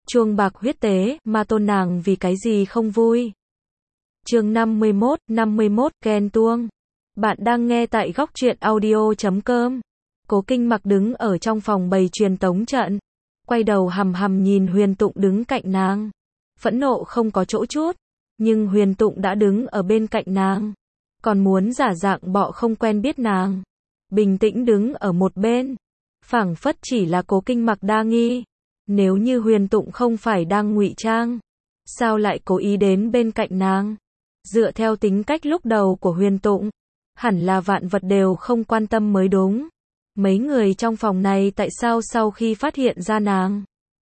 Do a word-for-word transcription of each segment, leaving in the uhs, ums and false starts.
chuông bạc huyết tế, ma tôn nàng vì cái gì không vui. Chương năm mươi mốt, năm mươi mốt, ghen tuông. Bạn đang nghe tại góc truyện audio chấm com. Cố Kinh Mặc đứng ở trong phòng bày truyền tống trận, quay đầu hằm hằm nhìn Huyền Tụng đứng cạnh nàng. Phẫn nộ không có chỗ chút, nhưng Huyền Tụng đã đứng ở bên cạnh nàng, còn muốn giả dạng bọ không quen biết nàng. Bình tĩnh đứng ở một bên, phảng phất chỉ là Cố Kinh Mặc đa nghi. Nếu như Huyền Tụng không phải đang ngụy trang, sao lại cố ý đến bên cạnh nàng? Dựa theo tính cách lúc đầu của Huyền Tụng, hẳn là vạn vật đều không quan tâm mới đúng. Mấy người trong phòng này tại sao sau khi phát hiện ra nàng,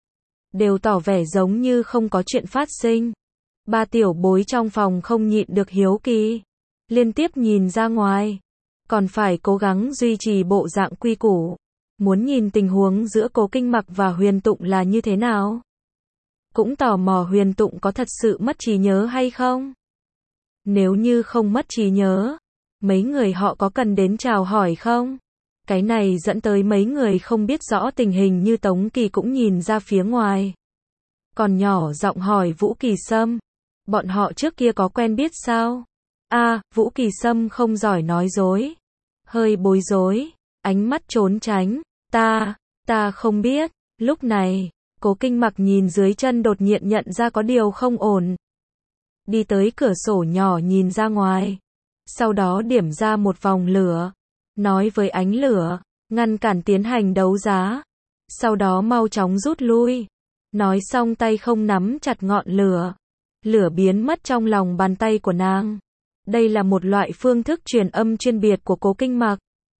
đều tỏ vẻ giống như không có chuyện phát sinh. Ba tiểu bối trong phòng không nhịn được hiếu kỳ, liên tiếp nhìn ra ngoài, còn phải cố gắng duy trì bộ dạng quy củ, muốn nhìn tình huống giữa Cố Kinh Mặc và Huyền Tụng là như thế nào. Cũng tò mò Huyền Tụng có thật sự mất trí nhớ hay không. Nếu như không mất trí nhớ, mấy người họ có cần đến chào hỏi không? Cái này dẫn tới mấy người không biết rõ tình hình như Tống Kỳ cũng nhìn ra phía ngoài, còn nhỏ giọng hỏi Vũ Kỳ Sâm, bọn họ trước kia có quen biết sao? A, à, Vũ Kỳ Sâm không giỏi nói dối, hơi bối rối, ánh mắt trốn tránh, ta, ta không biết. Lúc này, Cố Kinh Mặc nhìn dưới chân đột nhiên nhận ra có điều không ổn, đi tới cửa sổ nhỏ nhìn ra ngoài, sau đó điểm ra một vòng lửa, nói với ánh lửa, ngăn cản tiến hành đấu giá, sau đó mau chóng rút lui. Nói xong tay không nắm chặt ngọn lửa, lửa biến mất trong lòng bàn tay của nàng. Đây là một loại phương thức truyền âm chuyên biệt của Cố Kinh Mặc,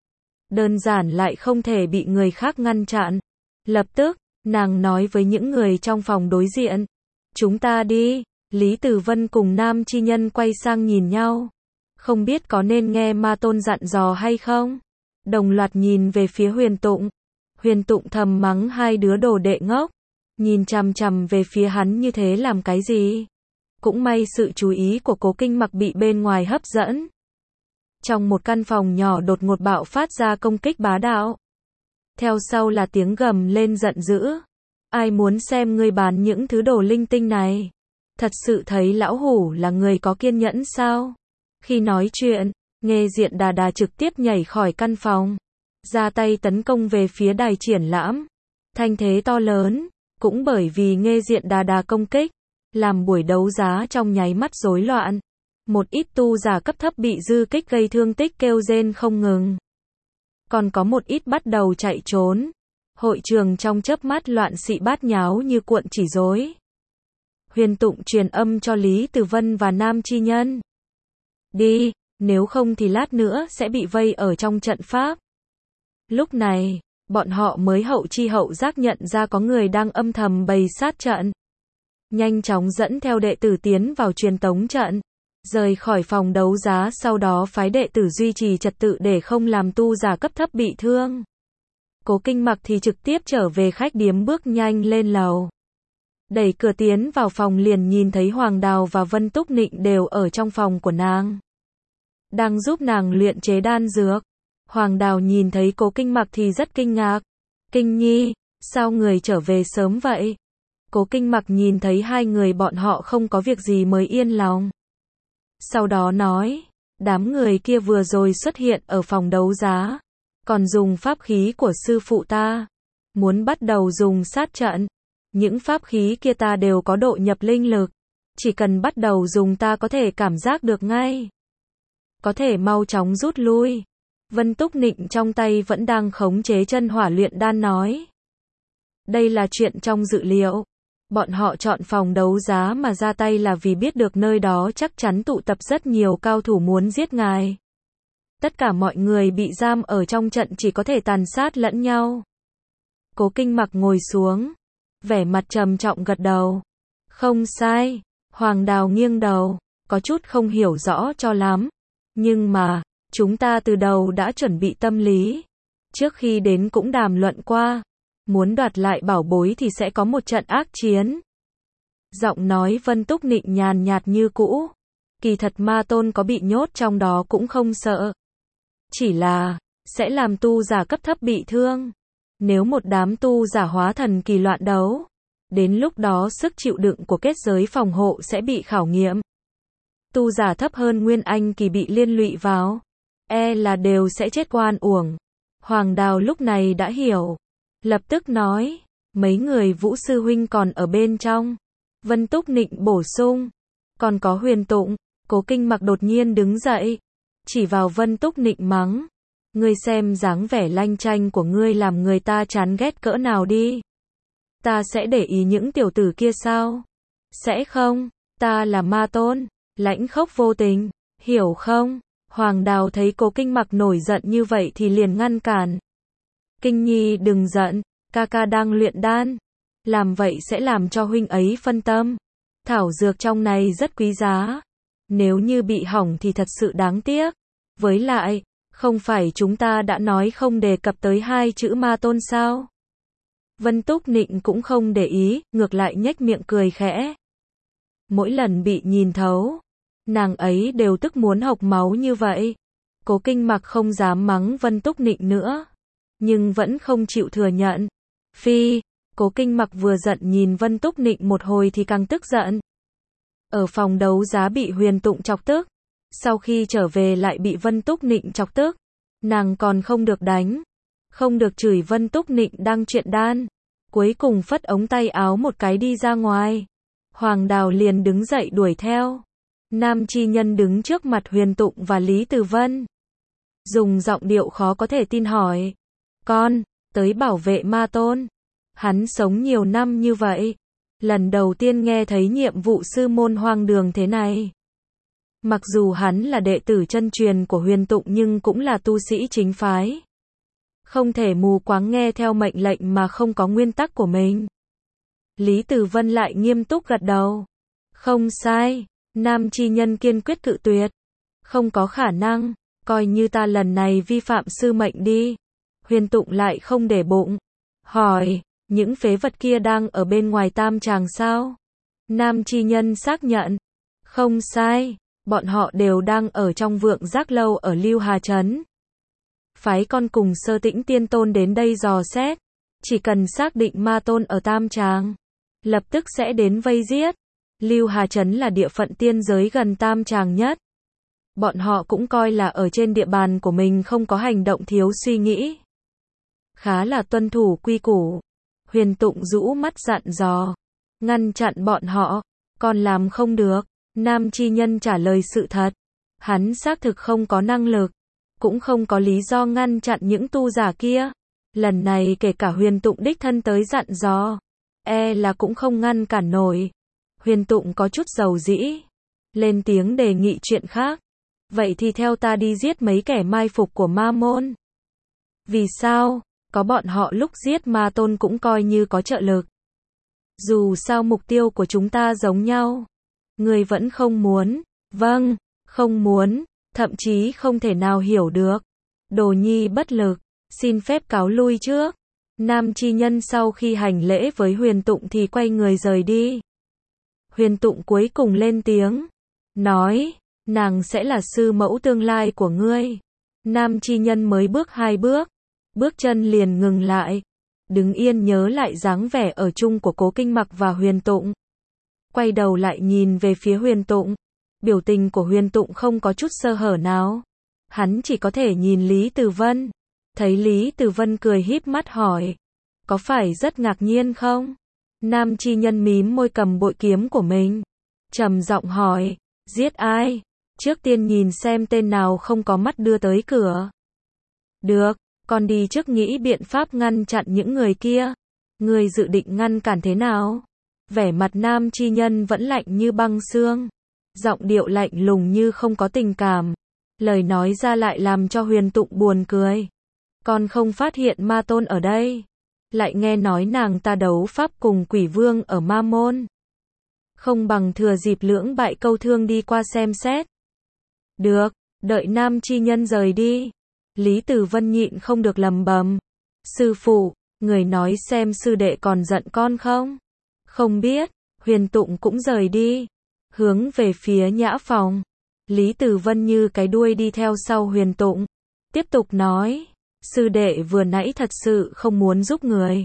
đơn giản lại không thể bị người khác ngăn chặn. Lập tức, nàng nói với những người trong phòng đối diện, chúng ta đi. Lý Tử Vân cùng Nam Chi Nhân quay sang nhìn nhau, không biết có nên nghe ma tôn dặn dò hay không. Đồng loạt nhìn về phía Huyền Tụng. Huyền Tụng thầm mắng hai đứa đồ đệ ngốc, nhìn chằm chằm về phía hắn như thế làm cái gì. Cũng may sự chú ý của Cố Kinh Mặc bị bên ngoài hấp dẫn. Trong một căn phòng nhỏ đột ngột bạo phát ra công kích bá đạo, theo sau là tiếng gầm lên giận dữ. Ai muốn xem ngươi bán những thứ đồ linh tinh này? Thật sự thấy lão hủ là người có kiên nhẫn sao? Khi nói chuyện, Nghê Diện Đà Đà trực tiếp nhảy khỏi căn phòng, ra tay tấn công về phía đài triển lãm. Thanh thế to lớn, cũng bởi vì Nghê Diện Đà Đà công kích, làm buổi đấu giá trong nháy mắt rối loạn. Một ít tu giả cấp thấp bị dư kích gây thương tích kêu rên không ngừng, còn có một ít bắt đầu chạy trốn. Hội trường trong chớp mắt loạn xị bát nháo như cuộn chỉ rối. Huyền Tụng truyền âm cho Lý Tử Vân và Nam Chi Nhân, đi, nếu không thì lát nữa sẽ bị vây ở trong trận pháp. Lúc này, bọn họ mới hậu chi hậu giác nhận ra có người đang âm thầm bày sát trận, nhanh chóng dẫn theo đệ tử tiến vào truyền tống trận, rời khỏi phòng đấu giá, sau đó phái đệ tử duy trì trật tự để không làm tu giả cấp thấp bị thương. Cố Kinh Mặc thì trực tiếp trở về khách điếm, bước nhanh lên lầu, đẩy cửa tiến vào phòng liền nhìn thấy Hoàng Đào và Vân Túc Nịnh đều ở trong phòng của nàng, đang giúp nàng luyện chế đan dược. Hoàng Đào nhìn thấy Cố Kinh Mặc thì rất kinh ngạc. Kinh Nhi, sao người trở về sớm vậy? Cố Kinh Mặc nhìn thấy hai người bọn họ không có việc gì mới yên lòng. Sau đó nói, đám người kia vừa rồi xuất hiện ở phòng đấu giá, còn dùng pháp khí của sư phụ ta, muốn bắt đầu dùng sát trận. Những pháp khí kia ta đều có độ nhập linh lực, chỉ cần bắt đầu dùng ta có thể cảm giác được ngay, có thể mau chóng rút lui. Vân Túc Nịnh trong tay vẫn đang khống chế chân hỏa luyện đan nói, đây là chuyện trong dự liệu. Bọn họ chọn phòng đấu giá mà ra tay là vì biết được nơi đó chắc chắn tụ tập rất nhiều cao thủ muốn giết ngài. Tất cả mọi người bị giam ở trong trận chỉ có thể tàn sát lẫn nhau. Cố Kinh Mặc ngồi xuống, vẻ mặt trầm trọng gật đầu. Không sai. Hoàng Đào nghiêng đầu, có chút không hiểu rõ cho lắm. Nhưng mà, chúng ta từ đầu đã chuẩn bị tâm lý. Trước khi đến cũng đàm luận qua. Muốn đoạt lại bảo bối thì sẽ có một trận ác chiến. Giọng nói Vân Túc Nịnh nhàn nhạt như cũ. Kỳ thật ma tôn có bị nhốt trong đó cũng không sợ. Chỉ là, sẽ làm tu giả cấp thấp bị thương. Nếu một đám tu giả hóa thần kỳ loạn đấu, Đến lúc đó sức chịu đựng của kết giới phòng hộ sẽ bị khảo nghiệm. Tu giả thấp hơn Nguyên Anh kỳ bị liên lụy vào, e là đều sẽ chết oan uổng. Hoàng Đào lúc này đã hiểu, lập tức nói, mấy người Vũ sư huynh còn ở bên trong. Vân Túc Nịnh bổ sung, còn có Huyền Tụng. Cố Kinh Mặc đột nhiên đứng dậy, chỉ vào Vân Túc Nịnh mắng, ngươi xem dáng vẻ lanh chanh của ngươi làm người ta chán ghét cỡ nào đi. Ta sẽ để ý những tiểu tử kia sao? Sẽ không, ta là ma tôn, lãnh khốc vô tình, hiểu không? Hoàng Đào thấy Cố Kinh Mặc nổi giận như vậy thì liền ngăn cản. Kinh Nhi đừng giận, ca ca đang luyện đan, làm vậy sẽ làm cho huynh ấy phân tâm. Thảo dược trong này rất quý giá, nếu như bị hỏng thì thật sự đáng tiếc. Với lại, không phải chúng ta đã nói không đề cập tới hai chữ ma tôn sao? Vân Túc Nịnh cũng không để ý, ngược lại nhếch miệng cười khẽ. Mỗi lần bị nhìn thấu, nàng ấy đều tức muốn hộc máu như vậy. Cố Kinh Mặc không dám mắng Vân Túc Nịnh nữa, nhưng vẫn không chịu thừa nhận. Phi, Cố Kinh Mặc vừa giận nhìn Vân Túc Nịnh một hồi thì càng tức giận. Ở phòng đấu giá bị Huyền Tụng chọc tức, sau khi trở về lại bị Vân Túc Nịnh chọc tức. Nàng còn không được đánh, không được chửi Vân Túc Nịnh đang chuyện đan. Cuối cùng phất ống tay áo một cái đi ra ngoài. Hoàng Đào liền đứng dậy đuổi theo. Nam Chi Nhân đứng trước mặt Huyền Tụng và Lý Từ Vân, dùng giọng điệu khó có thể tin hỏi, con, tới bảo vệ ma tôn. Hắn sống nhiều năm như vậy, lần đầu tiên nghe thấy nhiệm vụ sư môn hoang đường thế này. Mặc dù hắn là đệ tử chân truyền của Huyền Tụng nhưng cũng là tu sĩ chính phái. Không thể mù quáng nghe theo mệnh lệnh mà không có nguyên tắc của mình. Lý Từ Vân lại nghiêm túc gật đầu. Không sai, Nam Chi Nhân kiên quyết cự tuyệt. Không có khả năng, coi như ta lần này vi phạm sư mệnh đi. Huyền Tụng lại không để bụng. Hỏi, những phế vật kia đang ở bên ngoài tam tràng sao? Nam Chi Nhân xác nhận. Không sai, bọn họ đều đang ở trong Vượng Giác Lâu ở Lưu Hà Trấn. Phái con cùng Sơ Tĩnh Tiên Tôn đến đây dò xét. Chỉ cần xác định ma tôn ở tam tràng, lập tức sẽ đến vây giết. Lưu Hà Trấn là địa phận tiên giới gần tam tràng nhất. Bọn họ cũng coi là ở trên địa bàn của mình không có hành động thiếu suy nghĩ. Khá là tuân thủ quy củ. Huyền Tụng rũ mắt dặn dò, ngăn chặn bọn họ, còn làm không được. Nam Chi Nhân trả lời sự thật. Hắn xác thực không có năng lực, cũng không có lý do ngăn chặn những tu giả kia. Lần này kể cả Huyền Tụng đích thân tới dặn dò, e là cũng không ngăn cản nổi. Huyền Tụng có chút dầu dĩ, lên tiếng đề nghị chuyện khác. Vậy thì theo ta đi giết mấy kẻ mai phục của ma môn. Vì sao? Có bọn họ lúc giết ma tôn cũng coi như có trợ lực. Dù sao mục tiêu của chúng ta giống nhau. Người vẫn không muốn. Vâng, không muốn, thậm chí không thể nào hiểu được. Đồ nhi bất lực, xin phép cáo lui trước. Nam Chi Nhân sau khi hành lễ với Huyền Tụng thì quay người rời đi. Huyền Tụng cuối cùng lên tiếng, nói, nàng sẽ là sư mẫu tương lai của ngươi. Nam Chi Nhân mới bước hai bước, bước chân liền ngừng lại, đứng yên nhớ lại dáng vẻ ở chung của Cố Kinh Mặc và Huyền Tụng. Quay đầu lại nhìn về phía Huyền Tụng, biểu tình của Huyền Tụng không có chút sơ hở nào. Hắn chỉ có thể nhìn Lý Từ Vân, thấy Lý Từ Vân cười híp mắt hỏi, có phải rất ngạc nhiên không? Nam Chi Nhân mím môi cầm bội kiếm của mình, trầm giọng hỏi, giết ai? Trước tiên nhìn xem tên nào không có mắt đưa tới cửa. Được, con đi trước nghĩ biện pháp ngăn chặn những người kia. Người dự định ngăn cản thế nào? Vẻ mặt Nam Chi Nhân vẫn lạnh như băng xương, giọng điệu lạnh lùng như không có tình cảm. Lời nói ra lại làm cho Huyền Tụng buồn cười. Con không phát hiện ma tôn ở đây, lại nghe nói nàng ta đấu pháp cùng quỷ vương ở ma môn. Không bằng thừa dịp lưỡng bại câu thương đi qua xem xét. Được, đợi Nam Chi Nhân rời đi. Lý Từ Vân nhịn không được lầm bầm. Sư phụ, người nói xem sư đệ còn giận con không? Không biết. Huyền Tụng cũng rời đi, hướng về phía nhã phòng. Lý Từ Vân như cái đuôi đi theo sau Huyền Tụng, tiếp tục nói, sư đệ vừa nãy thật sự không muốn giúp người.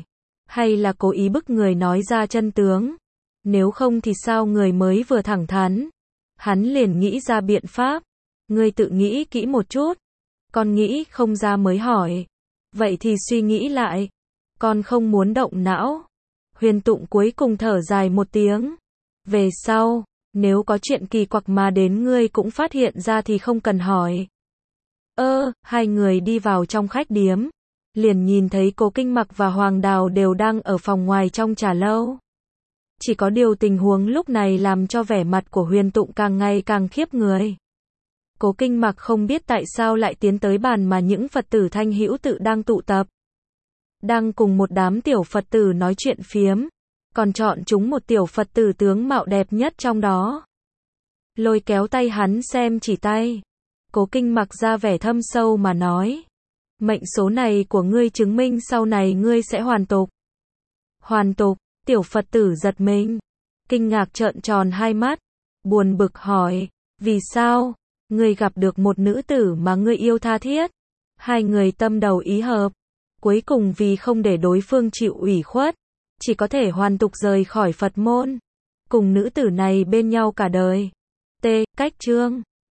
Hay là cố ý bức người nói ra chân tướng? Nếu không thì sao người mới vừa thẳng thắn? Hắn liền nghĩ ra biện pháp. Ngươi tự nghĩ kỹ một chút. Con nghĩ không ra mới hỏi. Vậy thì suy nghĩ lại. Con không muốn động não. Huyền Tụng cuối cùng thở dài một tiếng. Về sau, nếu có chuyện kỳ quặc mà đến ngươi cũng phát hiện ra thì không cần hỏi. Ơ, hai người đi vào trong khách điếm. Liền nhìn thấy Cố Kinh Mặc và Hoàng Đào đều đang ở phòng ngoài trong trà lâu. Chỉ có điều tình huống lúc này làm cho vẻ mặt của Huyền Tụng càng ngày càng khiếp người. Cố Kinh Mặc không biết tại sao lại tiến tới bàn mà những Phật tử Thanh Hữu tự đang tụ tập. Đang cùng một đám tiểu Phật tử nói chuyện phiếm, còn chọn chúng một tiểu Phật tử tướng mạo đẹp nhất trong đó. Lôi kéo tay hắn xem chỉ tay. Cố Kinh Mặc ra vẻ thâm sâu mà nói. Mệnh số này của ngươi chứng minh sau này ngươi sẽ hoàn tục. Hoàn tục, tiểu Phật tử giật mình. Kinh ngạc trợn tròn hai mắt. Buồn bực hỏi, vì sao? Ngươi gặp được một nữ tử mà ngươi yêu tha thiết. Hai người tâm đầu ý hợp. Cuối cùng vì không để đối phương chịu ủy khuất, chỉ có thể hoàn tục rời khỏi Phật môn. Cùng nữ tử này bên nhau cả đời. T. Cách chương